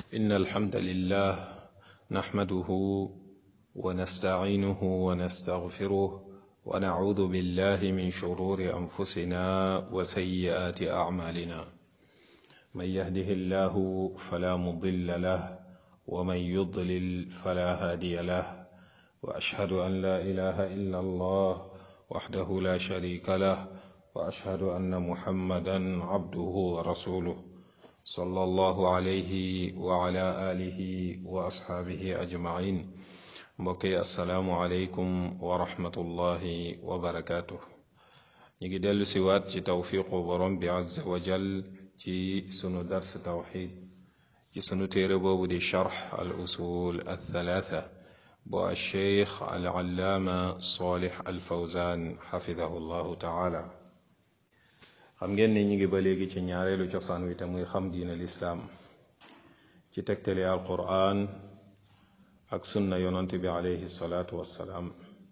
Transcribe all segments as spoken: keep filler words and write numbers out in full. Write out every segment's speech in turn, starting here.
إن الحمد لله نحمده ونستعينه ونستغفره ونعوذ بالله من شرور أنفسنا وسيئات أعمالنا. من يهده الله فلا مضل له ومن يضلل فلا هادي له، وأشهد أن لا إله إلا الله وحده لا شريك له، وأشهد أن محمدا عبده ورسوله صلى الله عليه وعلى آله وأصحابه أجمعين. mbokki asalaamualeykum wa rahmatullahi wa barakaatu. ñu ngi dellu siwaat ci tawfiqu borom bi azza wa jal ci sunu dars tawxid ci sunu téere boobu di charx al usul al thalaatha bu alcheikh al allaama salih al fawzan xafidahu llahu taala. xam ngeen ni ñu ngi ba léegi ci ñaareelu cosaan wi te muy xam diin al islaam ci tegtali al quran ak sunna yonante bi alayhi salaatu wassalaam.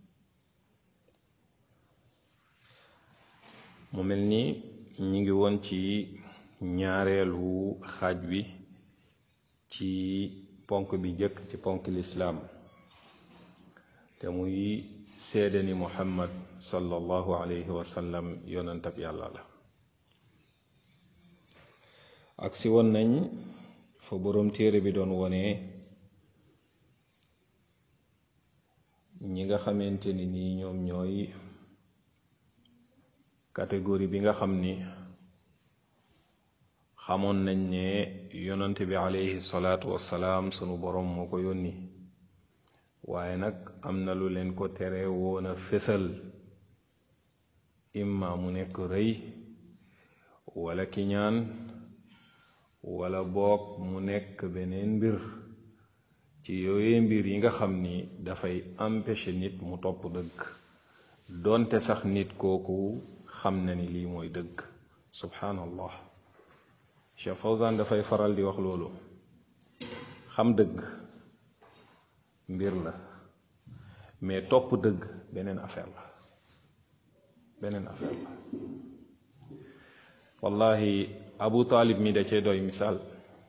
mu mel ni ñi ngi woon ci ñaareelu xaaj bi ci ponk bi jëkk ci ponk lislaam te muy seede ni muhammad sallallahu alayhi wa sallam yonantab yàlla la. ak si woon nañ fa boroom téere bi doon wone ñi nga xamante ni nii ñoom ñooy catégorie bi nga xam ni xamoon nañ ne yonante bi alayhi salaatu wassalaam sunu boroom moo ko yónni, waaye nag am na lu leen ko tere woon a fésal, imma mu nekk rëy wala kiñaan wala boog mu nekk beneen mbir ci yooyee mbir yi nga xam ni dafay empêcher nit mu topp dëgg, doonte sax nit kooku xam na ni lii mooy dëgg. subhanallah, Cheikh Fawzan dafay faral di wax loolu. xam dëgg mbir la, mais topp dëgg beneen affaire la beneen affaire la wallahi Abu Talib mi da cee doy misaal.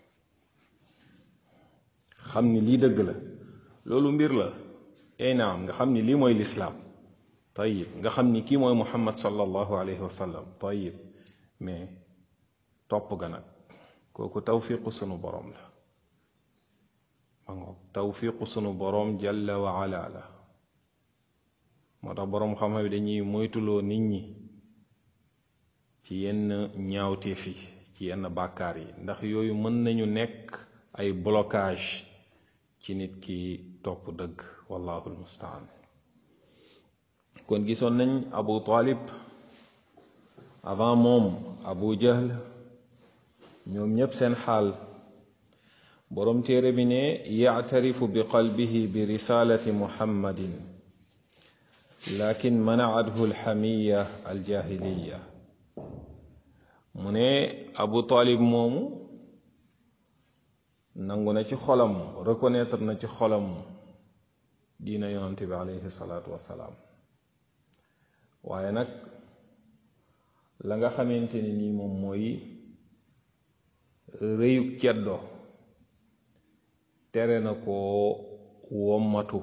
xam ni lii dëgg la loolu mbir la, ay naam, nga xam ni lii mooy lislaam, tayib, nga xam ni kii mooy muhammad sallallahu alayhi wa sallam, tayib, mais topp ga nag kooku tawfiqu sunu boroom la. ma ngoog tawfiqu sunu boroom jalla wa ala la. moo tax boroom xam-xam yi dañuy moytuloo nit ñi ci yenn ñaawteef yi, ci yenn bàkkaar yi, ndax yooyu mën nañu nekk ay blocage ci nit ki topp dëgg. wallahu almustaan. kon gisoon nañ Abu Talib, avant moom Abu Jahl, ñoom ñépp seen xaal boroom téere bi ne yactarifu bi qalbihi bi risalati muhammadin lakin manacathu alxamiya aljahiliya. mu ne Abu Talib moomu nangu na ci xolam, reconnaître na ci xolam diina yonante bi alayhi salaatu wassalaam, waaye nag la nga xamante ni nii moom mooy rëyug ceddo tere na ko wommatu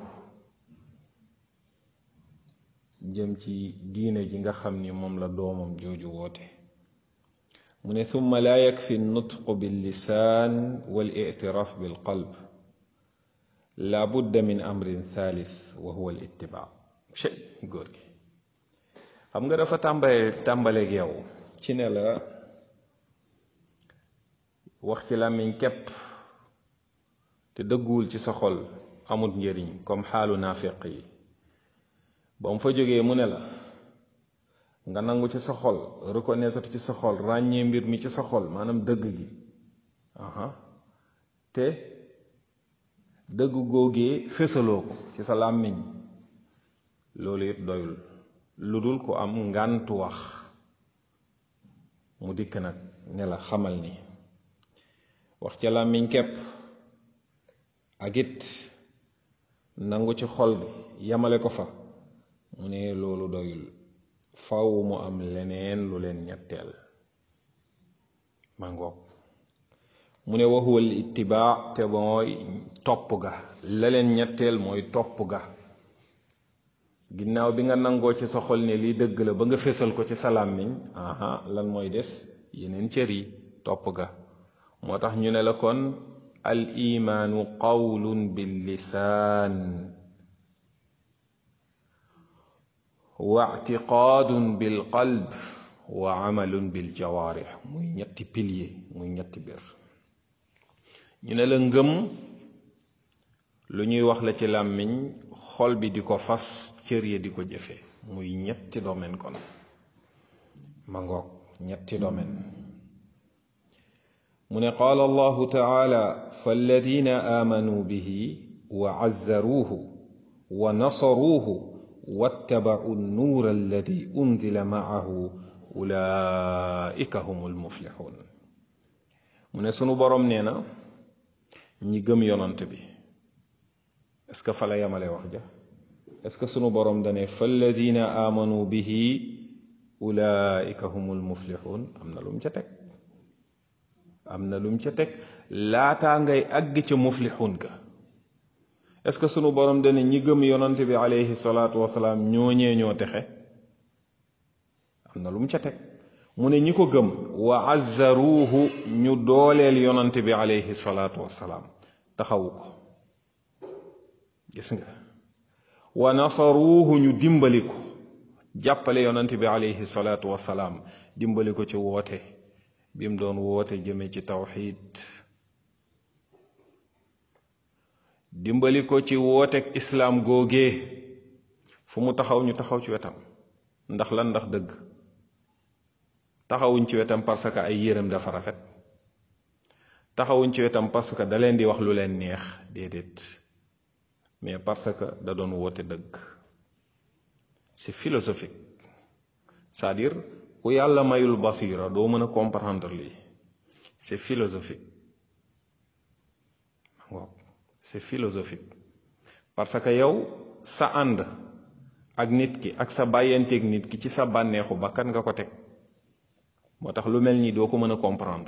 jëm ci diine ji nga xam ni moom la doomam jooju woote. mu ne thumma laa yakfi nutqu billisaan wal i'tiraaf bilqalb, laa budda min amrin thalith wa huwa al ittibaa. chey góor gi xam nga dafa tàmbale tàmbaleeg yow ci ne la wax ci làmmiñ képp te dëgguwul ci sa xol amut njëriñ, comme xaalu naafiq yi. ba mu fa jógee mu ne la nga nangu ci sa xol, reconnaître ci sa xol, ràññee mbir mi ci sa xol, maanaam dëgg gi, aha te dëgg googee fésaloo ko ci sa làmmiñ, loolu it doyul, lu dul ko am ngàntu wax mu dikk nag ne la xamal ni wax ca làmmiñ képp ak it nangu ci xol bi yamale ko fa, mu ne loolu doyul, faw mu am leneen lu leen ñetteel. ma ngoog mu ne wa huwa al ittibaa te mooy topp ga la leen ñetteel mooy topp ga ginnaaw bi nga nangoo ci sa xol ne lii dëgg la ba nga fésal ko ci sa làmmiñ aha lan mooy des yeneen cër yi topp ga moo tax ñu ne la kon al imaanu qawlun bil lisaan wa i'tiqaadun bil qalb wa amalun bil jawaarih muy ñetti pilier muy ñetti bir ñu ne la ngëm lu ñuy wax la ci làmmiñ xol bi di ko fas cër yi di ko jëfe muy ñetti domaine kon ma ngoog ñetti domaine mu ne qaala allahu taala falladina aamanuu bihi wa azzaruuhu wa nasaruuhu wattaba'u nnuura alladi unzila ma'ahu ulaika humul muflixuun mu ne sunu boroom nee na ñi gëm yonant bi est-ce que fa la yamale wax ja est-ce que sunu boroom dane falladina aamanu bihi ulaika humul muflixuun am na lum ca teg am na lum ca teg laataa ngay àgg ca muflixuun ga est-ce que sunu boroom dane ñi gëm yonant bi alayhi salaatu wasalaam ñooñee ñoo texe am na lum ca teg mu ne ñi ko gëm wa azzaruuhu ñu dooleel yonant bi alayhi salaatu wasalaam taxawu ko gis nga wa nasaruuhu ñu dimbali ko jàppale yonant bi alayhi salaatu wasalaam dimbali ko ci woote bi mu doon woote jëme ci tawxiid dimbali ko ci wootek islaam googee fu mu taxaw ñu taxaw ci wetam ndax lan ndax dëgg taxawuñ ci wetam parce que ay yéreem dafa rafet taxawuñ ci wetam parce que da leen di wax lu leen neex déedéet mais parce que da doon woote dëgg c'est philosophique c'est-à-dire ku yàlla mayul basira doo mën a comprendre lii c'est philosophique waaw c'est philosophique parce que yow sa ànd ak nit ki ak sa bàyyanteeg nit ki ci sa bànneexu bakkan nga ko teg moo tax lu mel nii doo ko mën a comprendre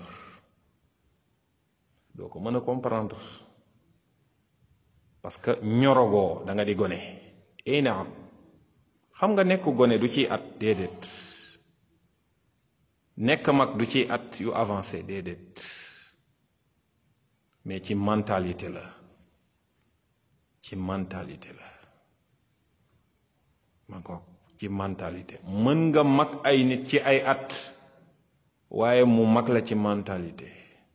doo ko mën a comprendre parce que ñorogoo da nga di gone ey na am xam nga nekk gone du ciy at déedéet nekk mag du ciy at yu avancé déedéet mais ci mentalité la ci mentalité la ma ko ci mentalité mën nga mag ay nit ci ay at waaye mu mag la ci mentalité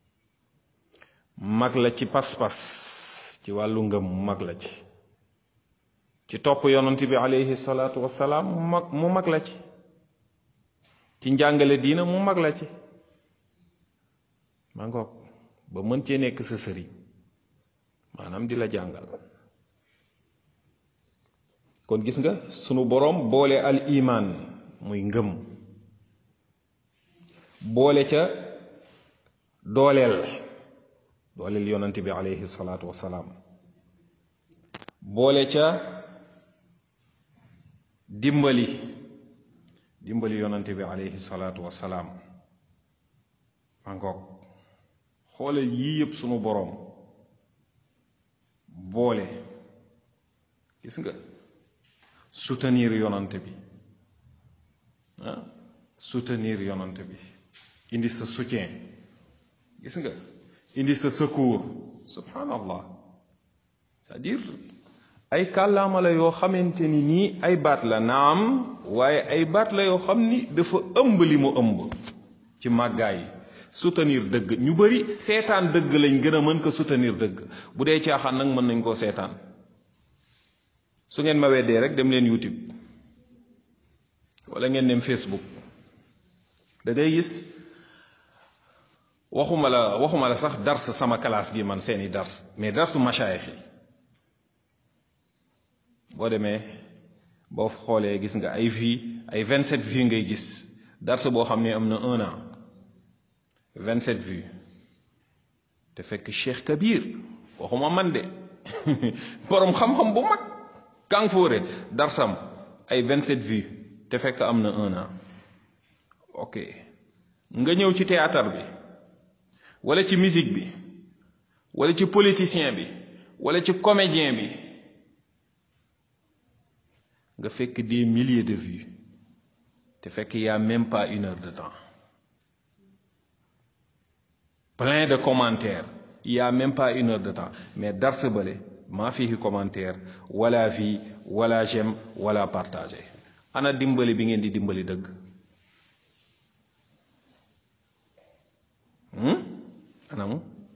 mag la ci pas-pas ci wàllu ngëm mu mag la ci ci topp yonent bi alayhi salaatu wassalaam mu mag mu mag la ci ci njàngale diina mu mag la ci ma ngoog ba mën cee nekk sa sëriñ maanaam di la jàngal kon gis nga sunu boroom boole al iman muy ngëm boole ca dooleel dooleel yonent bi alayhi salaatu wassalaam boole ca dimbali dimbali yonent bi alayhi salaatu wassalaam ma ngoog xoolal yii yëpp sunu boroom boole gis nga soutenir yonent bi ah soutenir yonent bi indi sa soutien gis nga indi sa secours subhanallah c'est-à-dire ay kàllaama la yoo xamante ni nii ay baat la naam waaye ay baat la yoo xam ni dafa ëmb li mu ëmb ci màggaay soutenir dëgg ñu bari seetaan dëgg lañ gën a mën ko soutenir dëgg bu dee caaxaan nag mën nañ koo seetaan su ngeen ma weddee rek dem leen YouTube wala ngeen dem Facebook da ngay gis waxuma la waxuma la sax dars sama classe gi man seeni dars mais darsu machaayix yi boo demee boo xoolee gis nga ay vues ay vingt-sept vues ngay gis dars boo xam ne am na un an vingt-sept vues te fekk Cheikh Kabir waxuma man de borom xam-xam bu mag kàng fóore darsam ay vingt-sept vues te fekk am na un an ok nga ñëw ci théâtre bi wala ci musique bi wala ci politicien bi wala ci comédien bi nga fekk des milliers de vues te fekk y a même pas une heure de temps, plein de commentaires, il y a même pas une heure de temps, mais dars bële maa fihi commentaire wala vie wala j'aime wala partager. Ana dimbali bi ngeen di dimbali dëgg? hmm anamu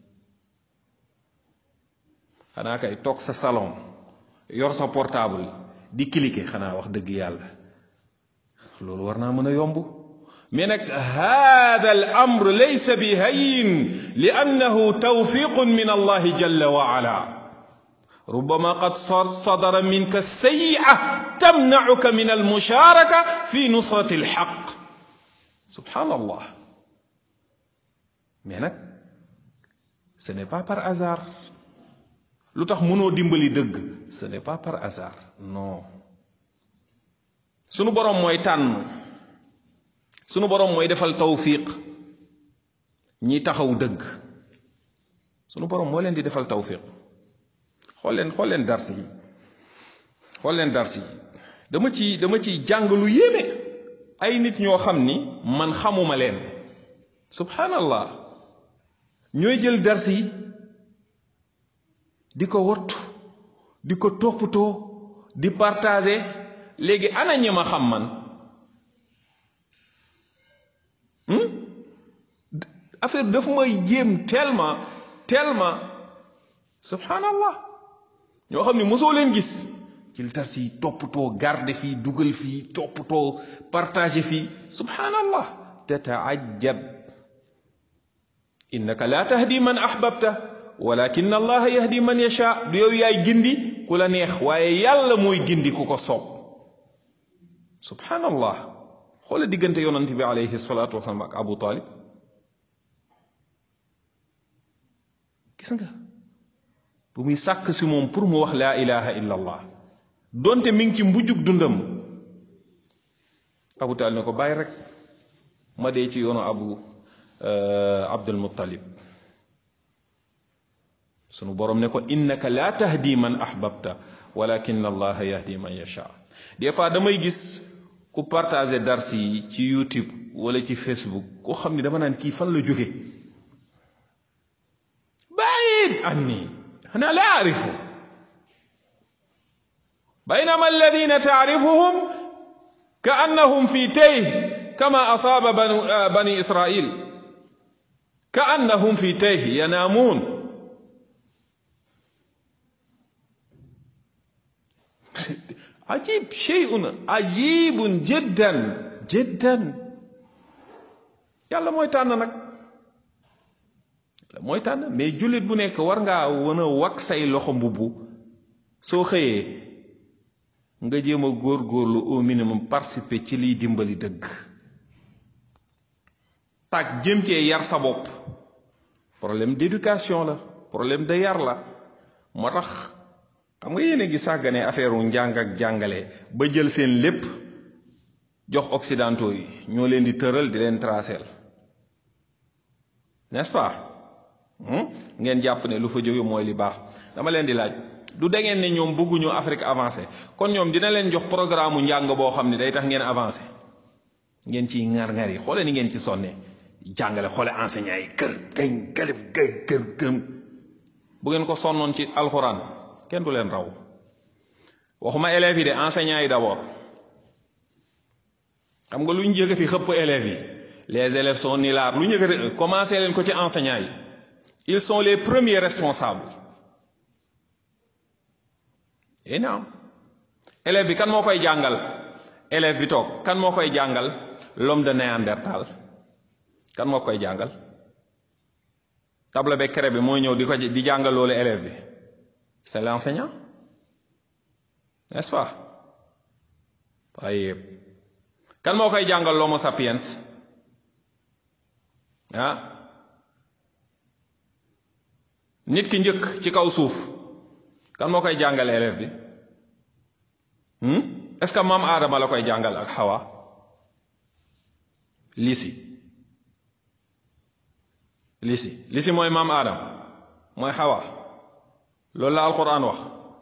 xanaa kay toog sa salon yor sa portable di cliquer, xanaa wax dëgg yàlla loolu war naa mën a yomb. mais nag hada al amr laysa bi hayyin li annahu tawfiqun min allahi jalla wa ala. ربما قد صدر منك السيئة تمنعك من المشاركة في نصرة الحق. سبحان الله. mais nag ce n'est pas par hasard. lu tax mënoo dimbali dëgg ce n'est pas par hasard, non. sunu borom mooy tànn, sunu borom mooy defal tawfiq ñi taxaw dëgg, sunu borom moo leen di defal tawfiq. xool leen xool leen dars yi xool leen dars yi dama ci dama ciy jàng lu yéeme. ay nit ñoo xam ni man xamuma leen, subhanallah, ñooy jël dars yi di ko wattu di ko toppatoo di partager. léegi ana ñi ma xam man hmm? affaire daf may jéem tellement tellement subhanallah. ñoo xam ne mosoo leen gis jël dars yi toppatoo garde fii dugal fii toppatoo partager fii subhanallah. tataajab innaka la tahdi man ahbabta walakin allaha yahdi man yasha. du yow yaay gindi ku la neex waaye yàlla mooy gindi ku ko soob. subhanallah. xoola diggante yonent bi alayhi salatu wasalam ak Abu Talib. gis nga bu muy sàkk si moom pour mu wax laa ilaha illa allah donte mi ngi ci mbujug dundam. Abu Talib ne ko bàyyi rek ma dee ci yoonu abu Abdul Muttalib. sunu borom ne ko innaka la tahdi man ahbabta walakin allaha yahdi man yasha. des fois damay gis ku partager dars yi ci YouTube wala ci Facebook koo xam ni dama naan kii fan la jóge. بعيد عني أنا لا أعرفه بينما الذين تعرفهم كأنهم في تيه كما أصاب بني إسرائيل كأنهم في تيه ينامون. عجيب شيء عجيب جدا جدا. يلا mooy tànn nag mooy tànn. mais jullit bu nekk war ngaa wan a wak say loxo mbubbu soo xëyee nga jéem a góorgóorlu au minimum participer ci liy dimbali dëgg. tak jëm cee yar sa bopp. problème d'éducation la, problème de yar la. moo tax xam nga yéen a ngi sàggane affaire u njàng ak jàngale ba jël seen lépp jox occidentaux yi ñoo leen di tëral di leen tracel, n'est-ce pas? ngeen jàpp ne lu fa jóge mooy li baax. dama leen di laaj, du da ngeen ne ñoom bëgguñu Afrique avancé, kon ñoom dina leen jox programme njàng boo xam ne day tax ngeen avancé ngeen ciy ŋar-ŋar yi. xoole ni ngeen ci sonne jàngale, xoole enseignant yi kër gañ galib gay kër gëm. bu ngeen ko sonnoon ci alxuraan kenn du leen raw. waxuma élèves yi de, enseignants yi d'abord. xam nga lu ñu jëkk fi xëpp élèves yi, les élèves sont nilards. lu ñu jëkk commencé leen ko ci enseignants yi. ils sont les premiers responsables. et non élève bi kan moo koy jàngal? élève bi toog kan moo koy jàngal? l'homme de Néandertal. kan moo koy jàngal? table be craie bi mooy ñëw di ko di jàngal loolu élève bi. c'est l'enseignant, n'est-ce pas? waaye kan moo koy jàngal l'homo sapiens? ah nit ki njëkk ci kaw suuf kan moo koy jàngal élève bi? hmm? est-ce que maam Aadama la koy jàngal ak Hawa? lisi lisi lisi mooy maam Adam mooy Hawa loolu la alquran wax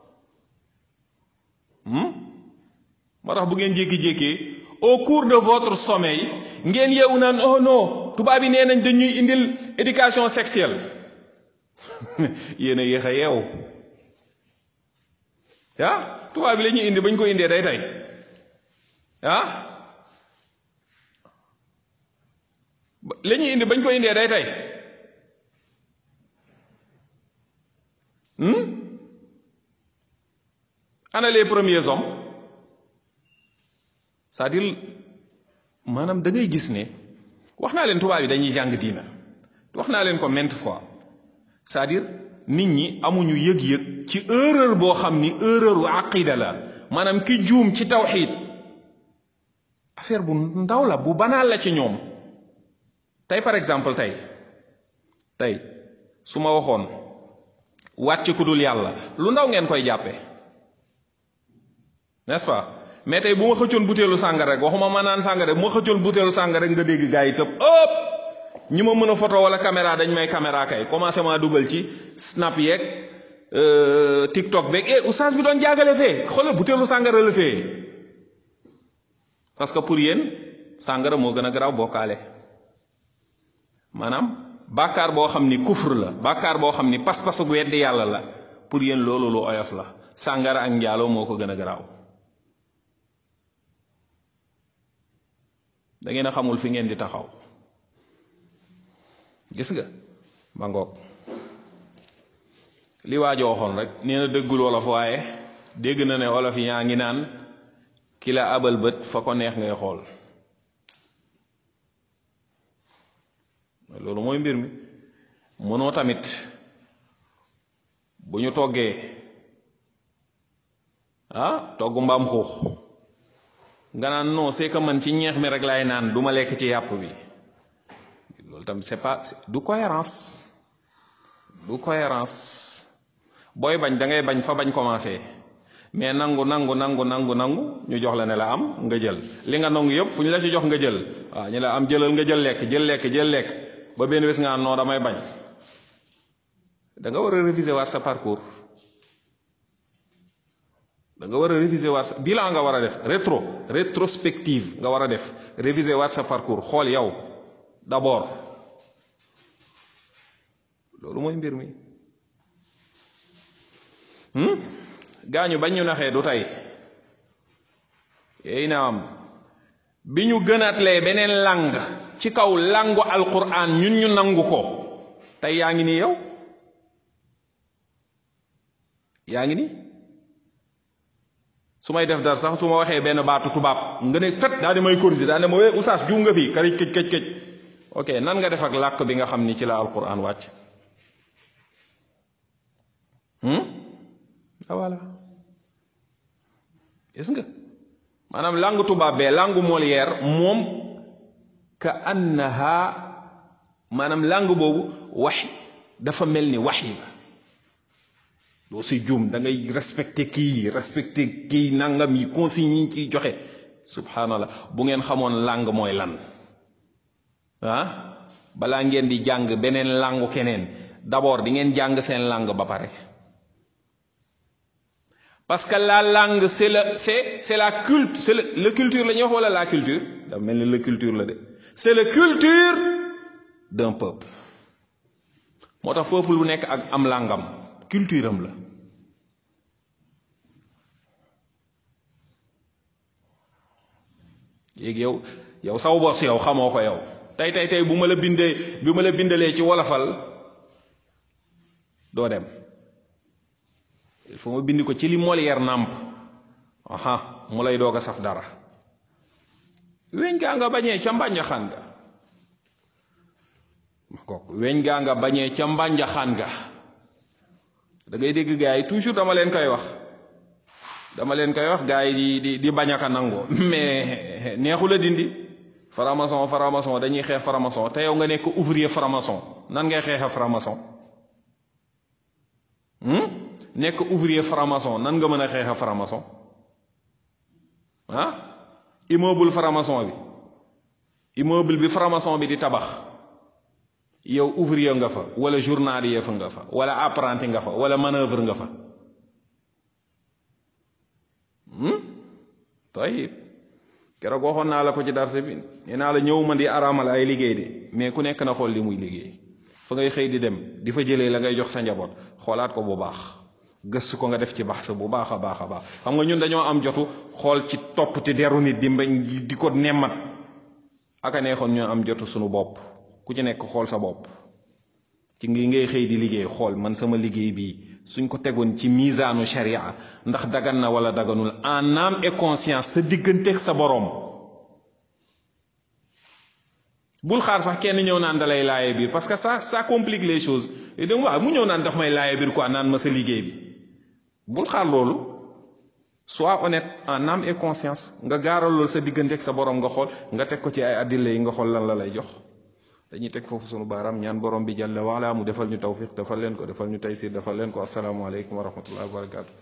moo tax bu ngeen jékki-jékkee au cours de votre sommeil ngeen yeewu naan oh non tubaab yi nee nañ dañuy indil éducation sexuelle yéen a yéex a yeewu ah tubaab yi la ñuy indi bañ ko indee day tey ah la ñuy indi bañ ko indee day tey ana les premiers hommes c'est-à-dire maanaam da ngay gis ne wax naa leen tubaab yi dañuy jàng diina wax naa leen ko maintes fois c'est-à-dire nit ñi amuñu yëg-yëg ci erreur boo xam ni erreur u aqida la maanaam ki juum ci tawxiid affaire bu ndaw la bu banaal la ci ñoom tey par exemple tey tey su ma waxoon wàcc ku dul yàlla lu ndaw ngeen koy jàppe n'est-ce pas mais tey bu ma xëccoon butéelu sàngara rek waxuma ma naan sàngara bu ma xëccoon butéelu sàngara rek nga dégg gaa yi tëb ëpp ñi ma mën a photo wala caméra dañ may caméra kay commencé maa dugal ci snap yeeg tiktok beeg eh oustaz bi doon jaagale fee xoolal butéelu sàngara la fee parce que pour yéen sàngara moo gën a garaaw bokkaale maanaam bàkkaar boo xam ni kufr la bàkkaar boo xam ni pas-pasu weddi yàlla la pour yéen loolu lu oyof la sàngara ak njaaloo moo ko gën a garaaw da ngeen a xamul fi ngeen di taxaw gis nga ba ngoog li waajo waxoon rek nee na dëggul wolof waaye dégg na ne wolof yi yaa ngi naan ki la abal bët fa ko neex ngay xool loolu mooy mbir mi mënoo tamit bu ñu toggee ah togg mbaam xuux nga naan non c'est que man ci ñeex mi rek laay naan du ma lekk ci yàpp bi loolu tam c'est pas du cohérence du cohérence booy bañ da ngay bañ fa bañ commencé mais nangu nangu nangu nangu nangu ñu jox la ne la am nga jël li nga nangu yëpp fu ñu la ci jox nga jël waaw ñu la am jëlal nga jël lekk jël lekk jël lekk ba benn bés nga non damay bañ da nga war a réviser waat sa parcours da nga war a réviser waat sa bilan nga war a def rétro rétrospective nga war a def réviser waat sa parcours xool yow d'abord loolu mooy mbir mi gaañu bañ ñu naxee du tey yéy na am bi ñu gënaatlee beneen lang ci kaw langu alquran ñun ñu nangu ko tey yaa ngi nii yow yaa ngi nii su may def dara sax su ma waxee benn baatu tubaab nga ne fet daa di may corriger daa ne ma wee oustaz juum nga fi kari këj këj këj ok nan nga def ak làkk bi nga xam ni ci la alquran wàcc ah voilà gis nga maanaam langue tubaab bee langue Molière moom ka annaha maanaam langue boobu wax dafa mel ni wax yi la doo si juum da ngay respecté kii respecté kii nangam yi consignes yi ciy joxe subhanallah bu ngeen xamoon langue mooy lan ah balaa ngeen di jàng beneen langue keneen d'abord di ngeen jàng seen langue ba pare parce que la langue c'est le c'est c'est la culte c'est le, le culture la ñuy wax wala la culture dafa mel ni la culture la de c'est la culture d'un peuple moo tax peuple bu nekk ak am langam culture am la léegi yow yow saw bos yow xamoo ko yow tey tey tey bu ma la bindee bu ma la bindalee ci wolofal doo dem il faut ma bind ko ci li Molière nàmp aha mu lay doog a saf dara weñ gaa nga bañee ca mbànjaxaan ga ma kook weñ gaa nga bañee ca mbànjaxaan ga da ngay dégg gars yi toujours dama leen koy wax dama leen koy wax gars yi di di di bañ a ka nangoo mais neexu la dindi franc-maçon franc-maçon dañuy xeex franc-maçon te yow nga nekk ouvrier franc-maçon nan ngay xeexa franc-maçon nekk ouvrier franc-maçon nan nga mën a xeexa franc-maçon ah immeuble franc-maçon bi immeuble bi franc-maçon bi di tabax yow ouvrier nga fa wala journalier fa nga fa wala apprenti nga fa wala manœuvre nga fa hmm tayib keroog waxoon naa la ko ci darse bi nee naa la ñëw man di araamal ay liggéey de mais ku nekk na xool li muy liggéey fa ngay xëy di dem di fa jëlee la ngay jox sa njaboot xoolaat ko bu baax gëstu ko nga def ci baax sa bu baax a baax a baax xam nga ñun dañoo am jotu xool ci topp ci deru nit di mbañ di ko nemmat aka neexoon ñoo am jotu suñu bopp ku ci nekk xool sa bopp ci ngi ngay xëy di liggéey xool man sama liggéey bii suñ ko tegoon ci misaanu sharia ndax dagan na wala daganul en âme et conscience sa digganteeg sa borom bul xaar sax kenn ñëw naan da lay laaye biir parce que ça ça complique les choses et donc waaw mu ñëw naan daf may laaye biir quoi naan ma sa liggéey bi bul xaar loolu sois honnête en âme et conscience nga gaaral loolu sa digganteeg sa borom nga xool nga teg ko ci ay addile yi nga xool lan la lay jox dañuy teg foofu sunu baaraam ñaan borom bi jalla waala mu defal ñu tawfiq defal leen ko defal ñu taysir defal leen ko assalaamu aleykum wa rahmatullahi wa barakatuh